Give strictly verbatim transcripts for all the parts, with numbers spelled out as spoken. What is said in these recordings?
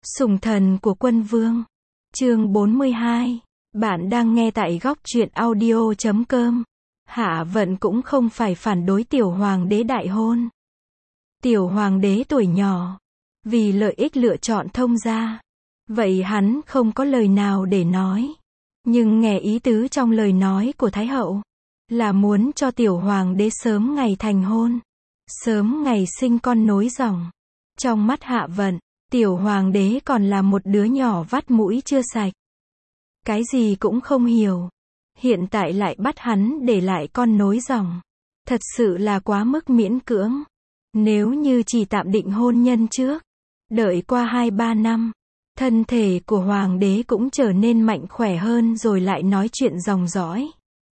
Sủng thần của quân vương. Chương bốn mươi hai. Bạn đang nghe tại góc truyện audio chấm com. Hạ Vận cũng không phải phản đối tiểu hoàng đế đại hôn. Tiểu hoàng đế tuổi nhỏ, vì lợi ích lựa chọn thông gia. Vậy hắn không có lời nào để nói. Nhưng nghe ý tứ trong lời nói của Thái hậu, là muốn cho tiểu hoàng đế sớm ngày thành hôn, sớm ngày sinh con nối dòng. Trong mắt Hạ Vận, tiểu hoàng đế còn là một đứa nhỏ vắt mũi chưa sạch. Cái gì cũng không hiểu. Hiện tại lại bắt hắn để lại con nối dòng. Thật sự là quá mức miễn cưỡng. Nếu như chỉ tạm định hôn nhân trước, đợi qua hai ba năm, thân thể của hoàng đế cũng trở nên mạnh khỏe hơn rồi lại nói chuyện dòng dõi.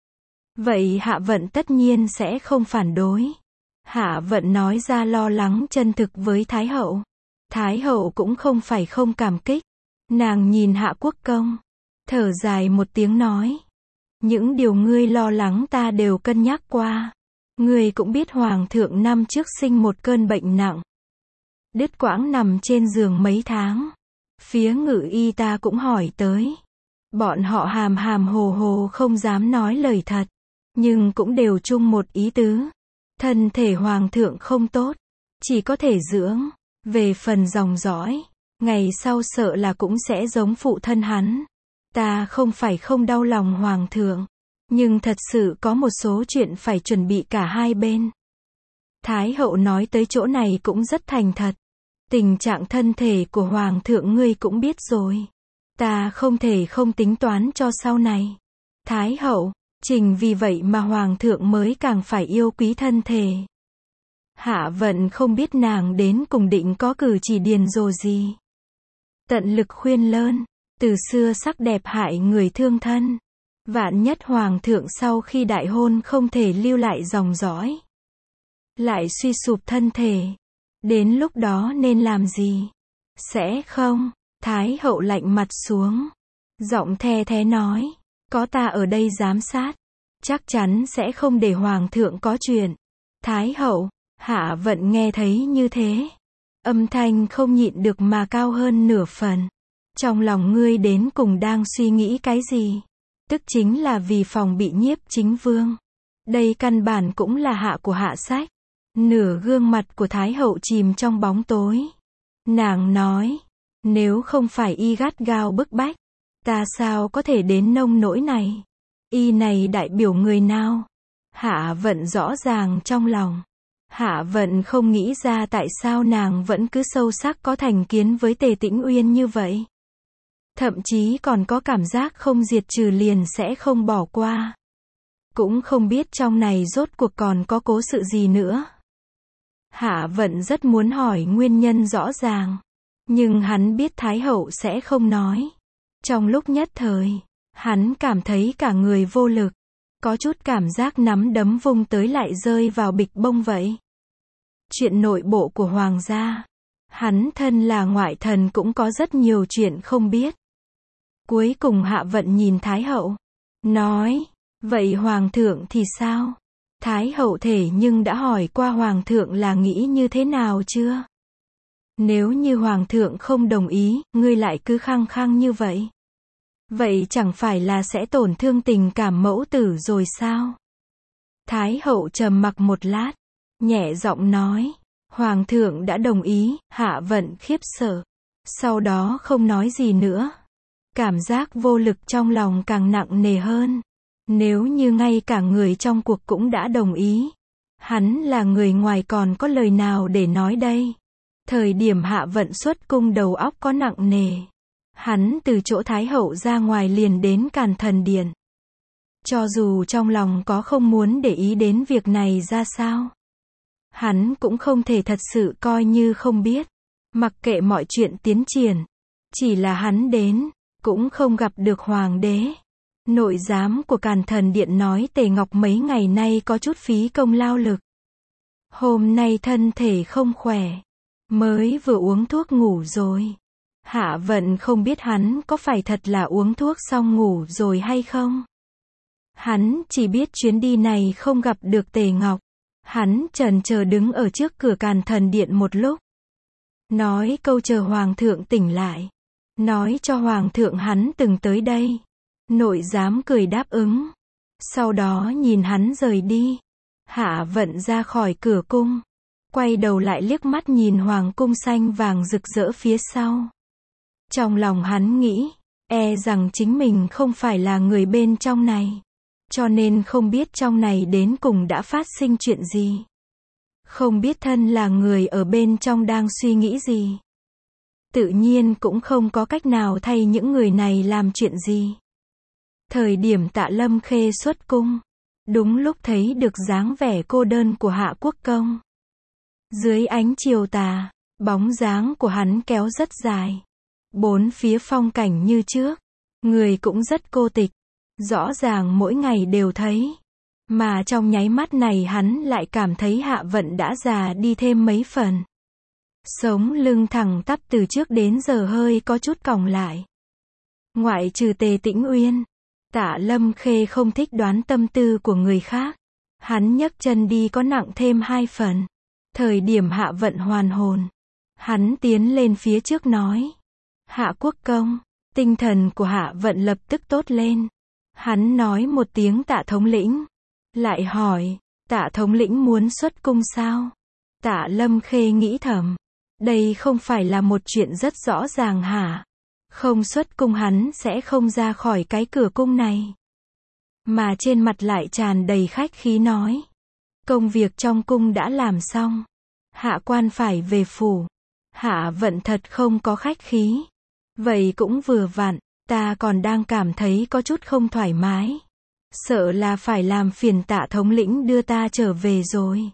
Vậy Hạ Vận tất nhiên sẽ không phản đối. Hạ Vận nói ra lo lắng chân thực với Thái hậu. Thái hậu cũng không phải không cảm kích. Nàng nhìn Hạ Quốc Công, thở dài một tiếng nói. Những điều ngươi lo lắng ta đều cân nhắc qua. Ngươi cũng biết hoàng thượng năm trước sinh một cơn bệnh nặng. Đứt quãng nằm trên giường mấy tháng. Phía ngự y ta cũng hỏi tới. Bọn họ hàm hàm hồ hồ không dám nói lời thật. Nhưng cũng đều chung một ý tứ. Thân thể hoàng thượng không tốt. Chỉ có thể dưỡng. Về phần dòng dõi, ngày sau sợ là cũng sẽ giống phụ thân hắn. Ta không phải không đau lòng hoàng thượng. Nhưng thật sự có một số chuyện phải chuẩn bị cả hai bên. Thái hậu nói tới chỗ này cũng rất thành thật. Tình trạng thân thể của hoàng thượng ngươi cũng biết rồi. Ta không thể không tính toán cho sau này. Thái hậu, chính vì vậy mà hoàng thượng mới càng phải yêu quý thân thể. Hạ Vận không biết nàng đến cùng định có cử chỉ điền rồ gì. Tận lực khuyên lơn, từ xưa sắc đẹp hại người thương thân. Vạn nhất hoàng thượng sau khi đại hôn không thể lưu lại dòng dõi, lại suy sụp thân thể. Đến lúc đó nên làm gì? Sẽ không? Thái hậu lạnh mặt xuống. Giọng the thế nói. Có ta ở đây giám sát. Chắc chắn sẽ không để hoàng thượng có chuyện. Thái hậu, Hạ Vận nghe thấy như thế. Âm thanh không nhịn được mà cao hơn nửa phần. Trong lòng ngươi đến cùng đang suy nghĩ cái gì? Tức chính là vì phòng bị Nhiếp Chính Vương. Đây căn bản cũng là hạ của hạ sách. Nửa gương mặt của Thái hậu chìm trong bóng tối. Nàng nói, nếu không phải y gắt gao bức bách, ta sao có thể đến nông nỗi này? Y này đại biểu người nào? Hạ Vận rõ ràng trong lòng. Hạ Vận không nghĩ ra tại sao nàng vẫn cứ sâu sắc có thành kiến với Tề Tĩnh Uyên như vậy. Thậm chí còn có cảm giác không diệt trừ liền sẽ không bỏ qua. Cũng không biết trong này rốt cuộc còn có cố sự gì nữa. Hạ Vận rất muốn hỏi nguyên nhân rõ ràng. Nhưng hắn biết Thái hậu sẽ không nói. Trong lúc nhất thời, hắn cảm thấy cả người vô lực. Có chút cảm giác nắm đấm vung tới lại rơi vào bịch bông vậy. Chuyện nội bộ của hoàng gia, hắn thân là ngoại thần cũng có rất nhiều chuyện không biết. Cuối cùng Hạ Vận nhìn Thái hậu, nói, vậy hoàng thượng thì sao? Thái hậu thể nhưng đã hỏi qua hoàng thượng là nghĩ như thế nào chưa? Nếu như hoàng thượng không đồng ý, ngươi lại cứ khăng khăng như vậy. Vậy chẳng phải là sẽ tổn thương tình cảm mẫu tử rồi sao? Thái hậu trầm mặc một lát, nhẹ giọng nói, hoàng thượng đã đồng ý. Hạ Vận khiếp sợ, sau đó không nói gì nữa. Cảm giác vô lực trong lòng càng nặng nề hơn. Nếu như ngay cả người trong cuộc cũng đã đồng ý, hắn là người ngoài còn có lời nào để nói đây? Thời điểm Hạ Vận xuất cung đầu óc có nặng nề. Hắn từ chỗ Thái hậu ra ngoài liền đến Càn Thần Điện. Cho dù trong lòng có không muốn để ý đến việc này ra sao, hắn cũng không thể thật sự coi như không biết. Mặc kệ mọi chuyện tiến triển, chỉ là hắn đến, cũng không gặp được hoàng đế. Nội giám của Càn Thần Điện nói Tề Ngọc mấy ngày nay có chút phí công lao lực. Hôm nay thân thể không khỏe, mới vừa uống thuốc ngủ rồi. Hạ Vận không biết hắn có phải thật là uống thuốc xong ngủ rồi hay không. Hắn chỉ biết chuyến đi này không gặp được Tề Ngọc. Hắn chần chờ đứng ở trước cửa Càn Thần Điện một lúc. nói câu chờ hoàng thượng tỉnh lại. Nói cho hoàng thượng hắn từng tới đây. Nội giám cười đáp ứng. Sau đó nhìn hắn rời đi. Hạ Vận ra khỏi cửa cung. Quay đầu lại liếc mắt nhìn hoàng cung xanh vàng rực rỡ phía sau. Trong lòng hắn nghĩ, e rằng chính mình không phải là người bên trong này. Cho nên không biết trong này đến cùng đã phát sinh chuyện gì. Không biết thân là người ở bên trong đang suy nghĩ gì. Tự nhiên cũng không có cách nào thay những người này làm chuyện gì. Thời điểm Tạ Lâm Khê xuất cung, đúng lúc thấy được dáng vẻ cô đơn của Hạ Quốc Công. Dưới ánh chiều tà, bóng dáng của hắn kéo rất dài. Bốn phía phong cảnh như trước, người cũng rất cô tịch. Rõ ràng mỗi ngày đều thấy. Mà trong nháy mắt này hắn lại cảm thấy Hạ Vận đã già đi thêm mấy phần. Sống lưng thẳng tắp từ trước đến giờ hơi có chút còng lại. Ngoại trừ Tề Tĩnh Uyên, Tạ Lâm Khê không thích đoán tâm tư của người khác. Hắn nhấc chân đi có nặng thêm hai phần. Thời điểm Hạ Vận hoàn hồn, hắn tiến lên phía trước nói. Hạ Quốc Công, tinh thần của Hạ Vận lập tức tốt lên. Hắn nói một tiếng Tạ thống lĩnh. Lại hỏi, Tạ thống lĩnh muốn xuất cung sao? Tạ Lâm Khê nghĩ thầm. Đây không phải là một chuyện rất rõ ràng hả? Không xuất cung hắn sẽ không ra khỏi cái cửa cung này. Mà trên mặt lại tràn đầy khách khí nói. Công việc trong cung đã làm xong. Hạ quan phải về phủ. Hạ Vận thật không có khách khí. Vậy cũng vừa vặn, ta còn đang cảm thấy có chút không thoải mái. Sợ là phải làm phiền Tạ thống lĩnh đưa ta trở về rồi.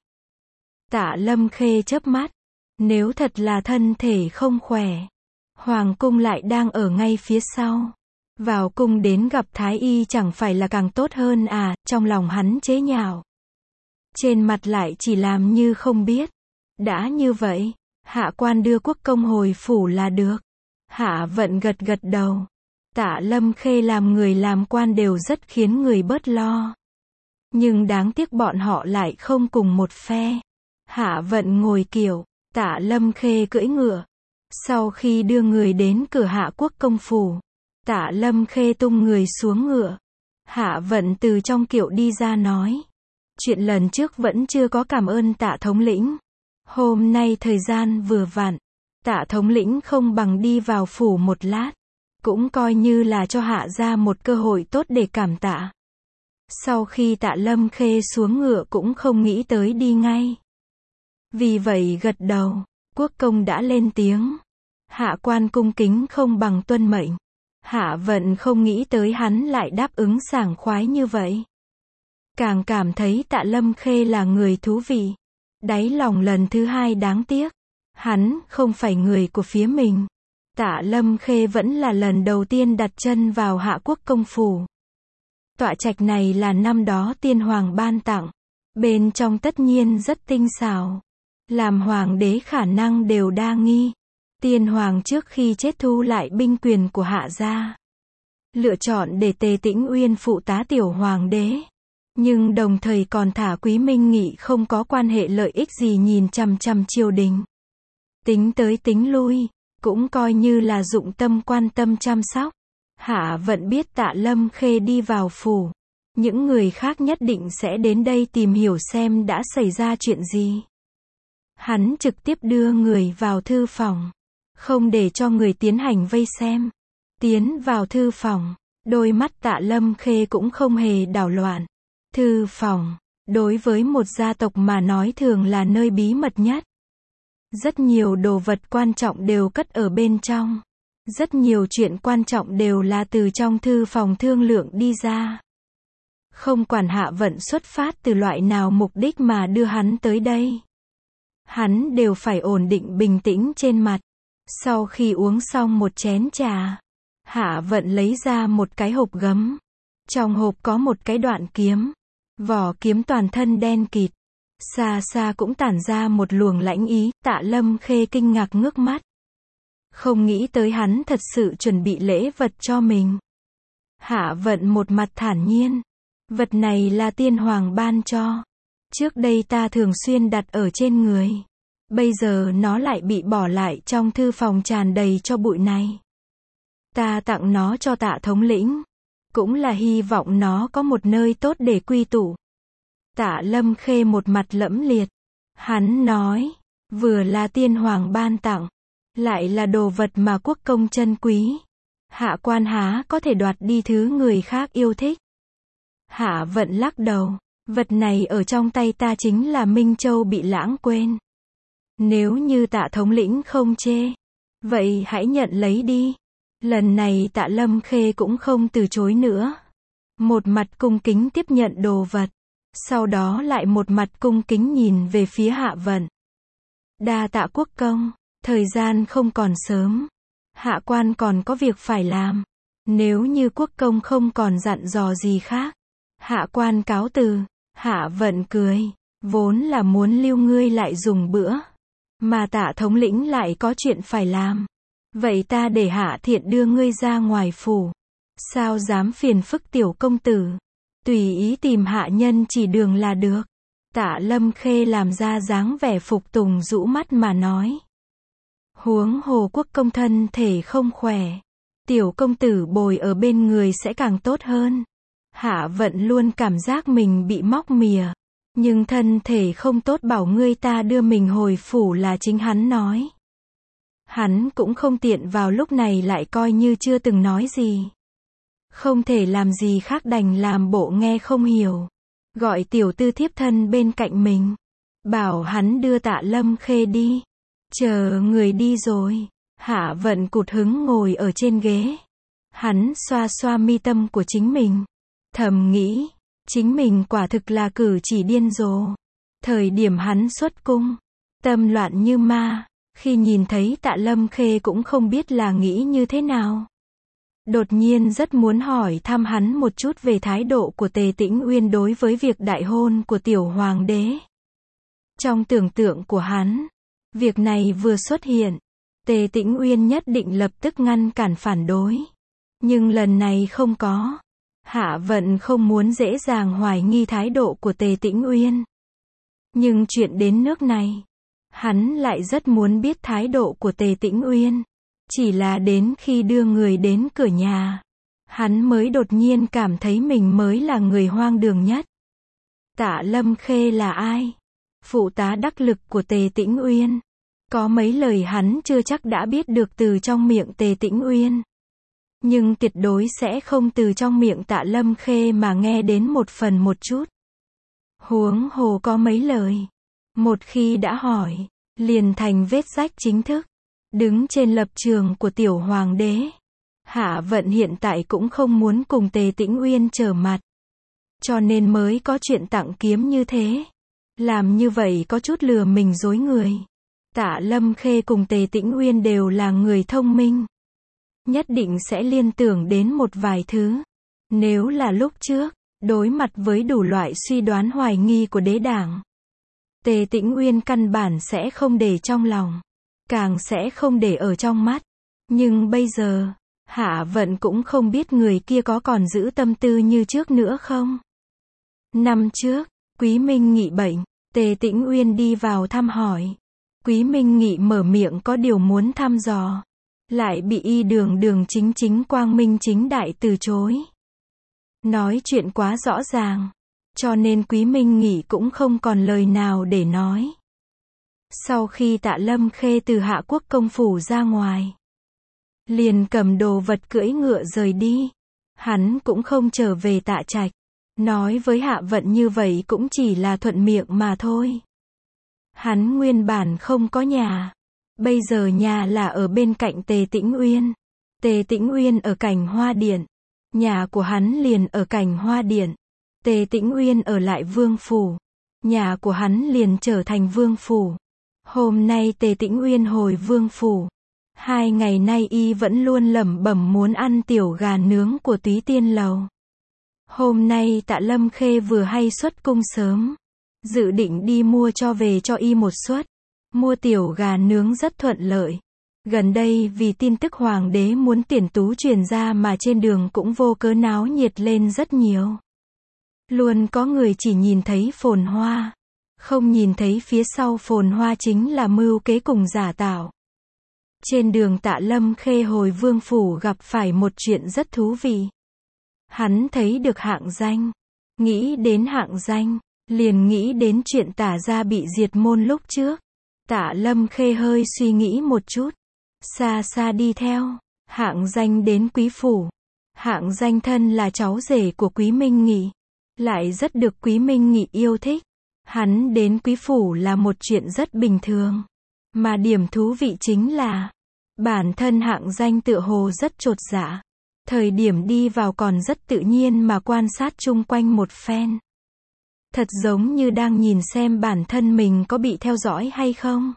Tạ Lâm Khê chớp mắt. Nếu thật là thân thể không khỏe, hoàng cung lại đang ở ngay phía sau. Vào cung đến gặp thái y chẳng phải là càng tốt hơn à, trong lòng hắn chế nhạo. Trên mặt lại chỉ làm như không biết. Đã như vậy, hạ quan đưa quốc công hồi phủ là được. Hạ Vận gật gật đầu. Tạ Lâm Khê làm người làm quan đều rất khiến người bớt lo. Nhưng đáng tiếc bọn họ lại không cùng một phe. Hạ Vận ngồi kiệu, Tạ Lâm Khê cưỡi ngựa. Sau khi đưa người đến cửa Hạ Quốc công phủ, Tạ Lâm Khê tung người xuống ngựa. Hạ Vận từ trong kiệu đi ra nói. Chuyện lần trước vẫn chưa có cảm ơn Tạ thống lĩnh. Hôm nay thời gian vừa vặn. Tạ thống lĩnh không bằng đi vào phủ một lát. Cũng coi như là cho Hạ ra một cơ hội tốt để cảm tạ. Sau khi Tạ Lâm Khê xuống ngựa cũng không nghĩ tới đi ngay. Vì vậy gật đầu, quốc công đã lên tiếng. Hạ quan cung kính không bằng tuân mệnh. Hạ Vận không nghĩ tới hắn lại đáp ứng sảng khoái như vậy. Càng cảm thấy Tạ Lâm Khê là người thú vị. Đáy lòng lần thứ hai đáng tiếc. Hắn không phải người của phía mình. Tạ Lâm Khê vẫn là lần đầu tiên đặt chân vào Hạ Quốc công phủ. Tọa trạch này là năm đó tiên hoàng ban tặng. Bên trong tất nhiên rất tinh xảo. Làm hoàng đế khả năng đều đa nghi. Tiên hoàng trước khi chết thu lại binh quyền của Hạ gia. Lựa chọn để Tề Tĩnh Uyên phụ tá tiểu hoàng đế. Nhưng đồng thời còn thả Quý Minh Nghị không có quan hệ lợi ích gì nhìn chằm chằm triều đình. Tính tới tính lui, cũng coi như là dụng tâm quan tâm chăm sóc. Hạ Vận biết Tạ Lâm Khê đi vào phủ. Những người khác nhất định sẽ đến đây tìm hiểu xem đã xảy ra chuyện gì. Hắn trực tiếp đưa người vào thư phòng. Không để cho người tiến hành vây xem. Tiến vào thư phòng. Đôi mắt Tạ Lâm Khê cũng không hề đảo loạn. Thư phòng, đối với một gia tộc mà nói thường là nơi bí mật nhất. Rất nhiều đồ vật quan trọng đều cất ở bên trong. Rất nhiều chuyện quan trọng đều là từ trong thư phòng thương lượng đi ra. Không quản Hạ Vận xuất phát từ loại nào mục đích mà đưa hắn tới đây. Hắn đều phải ổn định bình tĩnh trên mặt. Sau khi uống xong một chén trà, Hạ Vận lấy ra một cái hộp gấm. Trong hộp có một cái đoạn kiếm. Vỏ kiếm toàn thân đen kịt. Xa xa cũng tản ra một luồng lãnh ý. Tạ Lâm Khê kinh ngạc ngước mắt. Không nghĩ tới hắn thật sự chuẩn bị lễ vật cho mình. Hạ Vận một mặt thản nhiên. Vật này là tiên hoàng ban cho. Trước đây ta thường xuyên đặt ở trên người. Bây giờ nó lại bị bỏ lại trong thư phòng tràn đầy cho bụi này. Ta tặng nó cho Tạ thống lĩnh, cũng là hy vọng nó có một nơi tốt để quy tụ. Tạ Lâm Khê một mặt lẫm liệt. Hắn nói, vừa là tiên hoàng ban tặng, lại là đồ vật mà quốc công trân quý. Hạ quan há có thể đoạt đi thứ người khác yêu thích. Hạ Vận lắc đầu, vật này ở trong tay ta chính là Minh Châu bị lãng quên. Nếu như Tạ thống lĩnh không chê, vậy hãy nhận lấy đi. Lần này Tạ Lâm Khê cũng không từ chối nữa. Một mặt cung kính tiếp nhận đồ vật, sau đó lại một mặt cung kính nhìn về phía Hạ Vận. Đa tạ quốc công, thời gian không còn sớm. Hạ quan còn có việc phải làm. Nếu như quốc công không còn dặn dò gì khác, hạ quan cáo từ. Hạ Vận cười, vốn là muốn lưu ngươi lại dùng bữa, mà Tạ thống lĩnh lại có chuyện phải làm. Vậy ta để Hạ Thiện đưa ngươi ra ngoài phủ. Sao dám phiền phức tiểu công tử. Tùy ý tìm hạ nhân chỉ đường là được. Tạ Lâm Khê làm ra dáng vẻ phục tùng rũ mắt mà nói. Huống hồ quốc công thân thể không khỏe. Tiểu công tử bồi ở bên người sẽ càng tốt hơn. Hạ Vận luôn cảm giác mình bị móc mìa. Nhưng thân thể không tốt bảo ngươi ta đưa mình hồi phủ là chính hắn nói. Hắn cũng không tiện vào lúc này lại coi như chưa từng nói gì. Không thể làm gì khác đành làm bộ nghe không hiểu. Gọi tiểu tư thiếp thân bên cạnh mình. Bảo hắn đưa Tạ Lâm Khê đi. Chờ người đi rồi. Hạ Vận cụt hứng ngồi ở trên ghế. Hắn xoa xoa mi tâm của chính mình. Thầm nghĩ, chính mình quả thực là cử chỉ điên rồ. Thời điểm hắn xuất cung, tâm loạn như ma. Khi nhìn thấy Tạ Lâm Khê cũng không biết là nghĩ như thế nào. Đột nhiên rất muốn hỏi thăm hắn một chút về thái độ của Tề Tĩnh Uyên đối với việc đại hôn của tiểu hoàng đế. Trong tưởng tượng của hắn, việc này vừa xuất hiện, Tề Tĩnh Uyên nhất định lập tức ngăn cản phản đối. Nhưng lần này không có. Hạ Vận không muốn dễ dàng hoài nghi thái độ của Tề Tĩnh Uyên. Nhưng chuyện đến nước này, hắn lại rất muốn biết thái độ của Tề Tĩnh Uyên. Chỉ là đến khi đưa người đến cửa nhà, hắn mới đột nhiên cảm thấy mình mới là người hoang đường nhất. Tạ Lâm Khê là ai? Phụ tá đắc lực của Tề Tĩnh Uyên. Có mấy lời hắn chưa chắc đã biết được từ trong miệng Tề Tĩnh Uyên. Nhưng tuyệt đối sẽ không từ trong miệng Tạ Lâm Khê mà nghe đến một phần một chút. Huống hồ có mấy lời. Một khi đã hỏi, liền thành vết rách chính thức. Đứng trên lập trường của tiểu hoàng đế, Hạ Vận hiện tại cũng không muốn cùng Tề Tĩnh Uyên trở mặt. Cho nên mới có chuyện tặng kiếm như thế. Làm như vậy có chút lừa mình dối người. Tạ Lâm Khê cùng Tề Tĩnh Uyên đều là người thông minh. Nhất định sẽ liên tưởng đến một vài thứ. Nếu là lúc trước, đối mặt với đủ loại suy đoán hoài nghi của đế đảng, Tề Tĩnh Uyên căn bản sẽ không để trong lòng. Càng sẽ không để ở trong mắt. Nhưng bây giờ, Hạ Vận cũng không biết người kia có còn giữ tâm tư như trước nữa không. Năm trước, Quý Minh Nghị bệnh, Tề Tĩnh Uyên đi vào thăm hỏi. Quý Minh Nghị mở miệng có điều muốn thăm dò, lại bị y đường đường chính chính quang minh chính đại từ chối. Nói chuyện quá rõ ràng, cho nên Quý Minh Nghị cũng không còn lời nào để nói. Sau khi Tạ Lâm Khê từ Hạ Quốc công phủ ra ngoài, liền cầm đồ vật cưỡi ngựa rời đi. Hắn cũng không trở về Tạ Trạch. Nói với Hạ Vận như vậy cũng chỉ là thuận miệng mà thôi. Hắn nguyên bản không có nhà. Bây giờ nhà là ở bên cạnh Tề Tĩnh Uyên. Tề Tĩnh Uyên ở Cảnh Hoa Điện. Nhà của hắn liền ở Cảnh Hoa Điện. Tề Tĩnh Uyên ở lại Vương Phủ. Nhà của hắn liền trở thành Vương Phủ. Hôm nay Tề Tĩnh Uyên hồi Vương Phủ. Hai ngày nay y vẫn luôn lẩm bẩm muốn ăn tiểu gà nướng của Túy Tiên Lầu. Hôm nay Tạ Lâm Khê vừa hay xuất cung sớm. Dự định đi mua cho về cho y một suất. Mua tiểu gà nướng rất thuận lợi. Gần đây vì tin tức hoàng đế muốn tuyển tú truyền ra mà trên đường cũng vô cớ náo nhiệt lên rất nhiều. Luôn có người chỉ nhìn thấy phồn hoa, không nhìn thấy phía sau phồn hoa chính là mưu kế cùng giả tạo. Trên đường Tạ Lâm Khê hồi vương phủ gặp phải một chuyện rất thú vị. Hắn thấy được Hạng Danh. Nghĩ đến Hạng Danh, liền nghĩ đến chuyện Tả gia bị diệt môn lúc trước. Tạ Lâm Khê hơi suy nghĩ một chút. Xa xa đi theo. Hạng Danh đến Quý phủ. Hạng Danh thân là cháu rể của Quý Minh Nghị. Lại rất được Quý Minh Nghị yêu thích. Hắn đến Quý phủ là một chuyện rất bình thường. Mà điểm thú vị chính là, bản thân Hạng Danh tựa hồ rất chột dạ. Thời điểm đi vào còn rất tự nhiên mà quan sát chung quanh một phen. Thật giống như đang nhìn xem bản thân mình có bị theo dõi hay không.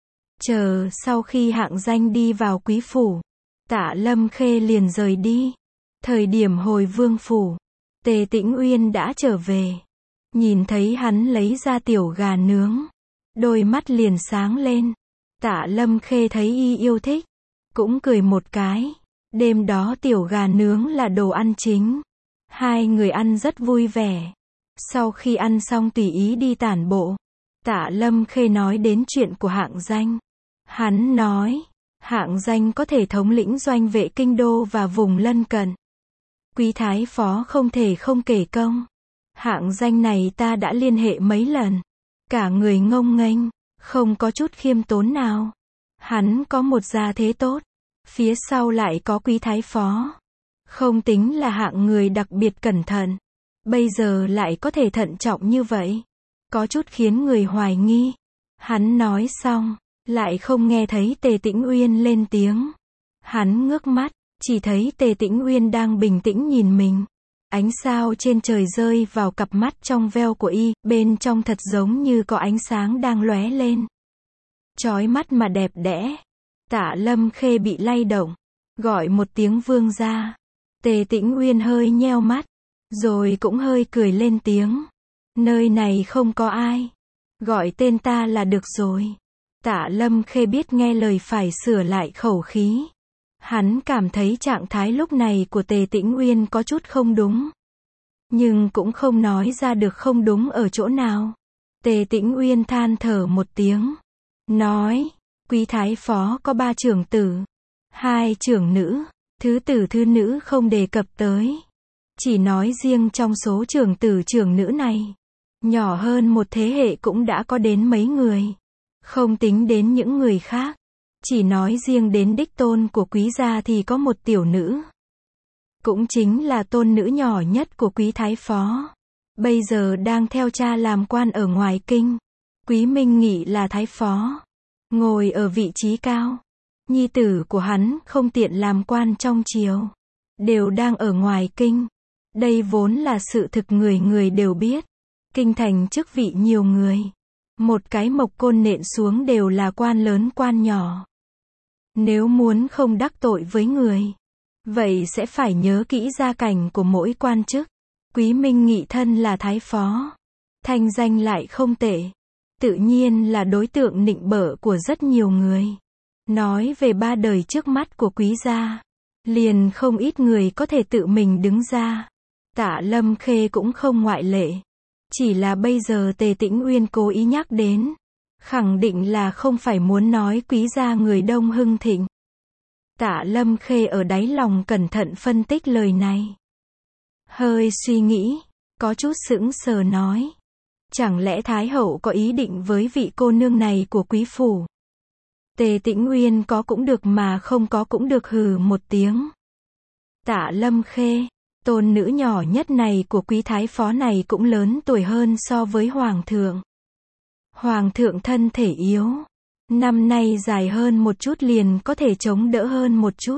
Chờ sau khi Hạng Danh đi vào Quý phủ, Tạ Lâm Khê liền rời đi. Thời điểm hồi vương phủ, Tề Tĩnh Uyên đã trở về. Nhìn thấy hắn lấy ra tiểu gà nướng, đôi mắt liền sáng lên. Tạ Lâm Khê thấy y yêu thích, cũng cười một cái. Đêm đó tiểu gà nướng là đồ ăn chính. Hai người ăn rất vui vẻ. Sau khi ăn xong tùy ý đi tản bộ. Tạ Lâm Khê nói đến chuyện của Hạng Danh. Hắn nói, Hạng Danh có thể thống lĩnh doanh vệ kinh đô và vùng lân cận. Quý thái phó không thể không kể công. Hạng Danh này ta đã liên hệ mấy lần. Cả người ngông nghênh, không có chút khiêm tốn nào. Hắn có một gia thế tốt. Phía sau lại có quý thái phó. Không tính là hạng người đặc biệt cẩn thận. Bây giờ lại có thể thận trọng như vậy. Có chút khiến người hoài nghi. Hắn nói xong, lại không nghe thấy Tề Tĩnh Uyên lên tiếng. Hắn ngước mắt, chỉ thấy Tề Tĩnh Uyên đang bình tĩnh nhìn mình. Ánh sao trên trời rơi vào cặp mắt trong veo của y, bên trong thật giống như có ánh sáng đang lóe lên. Chói mắt mà đẹp đẽ. Tạ Lâm Khê bị lay động, gọi một tiếng vương gia. Tề Tĩnh Uyên hơi nheo mắt, rồi cũng hơi cười lên tiếng. Nơi này không có ai, gọi tên ta là được rồi. Tạ Lâm Khê biết nghe lời phải sửa lại khẩu khí. Hắn cảm thấy trạng thái lúc này của Tề Tĩnh Uyên có chút không đúng. Nhưng cũng không nói ra được không đúng ở chỗ nào. Tề Tĩnh Uyên than thở một tiếng. Nói, quý thái phó có ba trưởng tử. Hai trưởng nữ. Thứ tử thứ nữ không đề cập tới. Chỉ nói riêng trong số trưởng tử trưởng nữ này. Nhỏ hơn một thế hệ cũng đã có đến mấy người. Không tính đến những người khác. Chỉ nói riêng đến đích tôn của quý gia thì có một tiểu nữ. Cũng chính là tôn nữ nhỏ nhất của quý thái phó. Bây giờ đang theo cha làm quan ở ngoài kinh. Quý Minh Nghị là thái phó. Ngồi ở vị trí cao. Nhi tử của hắn không tiện làm quan trong triều. Đều đang ở ngoài kinh. Đây vốn là sự thực người người đều biết. Kinh thành chức vị nhiều người. Một cái mộc côn nện xuống đều là quan lớn quan nhỏ. Nếu muốn không đắc tội với người, vậy sẽ phải nhớ kỹ gia cảnh của mỗi quan chức. Quý Minh Nghị thân là thái phó. Thanh danh lại không tệ. Tự nhiên là đối tượng nịnh bợ của rất nhiều người. Nói về ba đời trước mắt của quý gia, liền không ít người có thể tự mình đứng ra. Tạ Lâm Khê cũng không ngoại lệ. Chỉ là bây giờ Tề Tĩnh Uyên cố ý nhắc đến. Khẳng định là không phải muốn nói quý gia người đông hưng thịnh. Tạ Lâm Khê ở đáy lòng cẩn thận phân tích lời này. Hơi suy nghĩ, có chút sững sờ nói. Chẳng lẽ Thái hậu có ý định với vị cô nương này của quý phủ? Tề Tĩnh Uyên có cũng được mà không có cũng được hừ một tiếng. Tạ Lâm Khê, tôn nữ nhỏ nhất này của quý thái phó này cũng lớn tuổi hơn so với hoàng thượng. Hoàng thượng thân thể yếu. Năm nay dài hơn một chút liền có thể chống đỡ hơn một chút.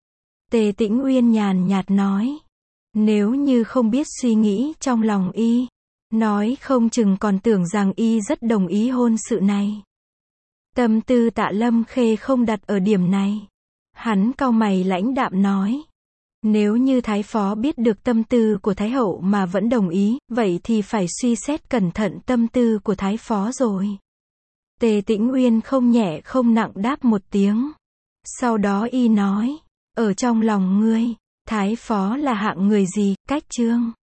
Tề Tĩnh Uyên nhàn nhạt nói. Nếu như không biết suy nghĩ trong lòng y, nói không chừng còn tưởng rằng y rất đồng ý hôn sự này. Tâm tư Tạ Lâm Khê không đặt ở điểm này. Hắn cau mày lãnh đạm nói. Nếu như thái phó biết được tâm tư của thái hậu mà vẫn đồng ý, vậy thì phải suy xét cẩn thận tâm tư của thái phó rồi. Tề Tĩnh Uyên không nhẹ không nặng đáp một tiếng. Sau đó y nói, ở trong lòng ngươi, thái phó là hạng người gì, cách chương.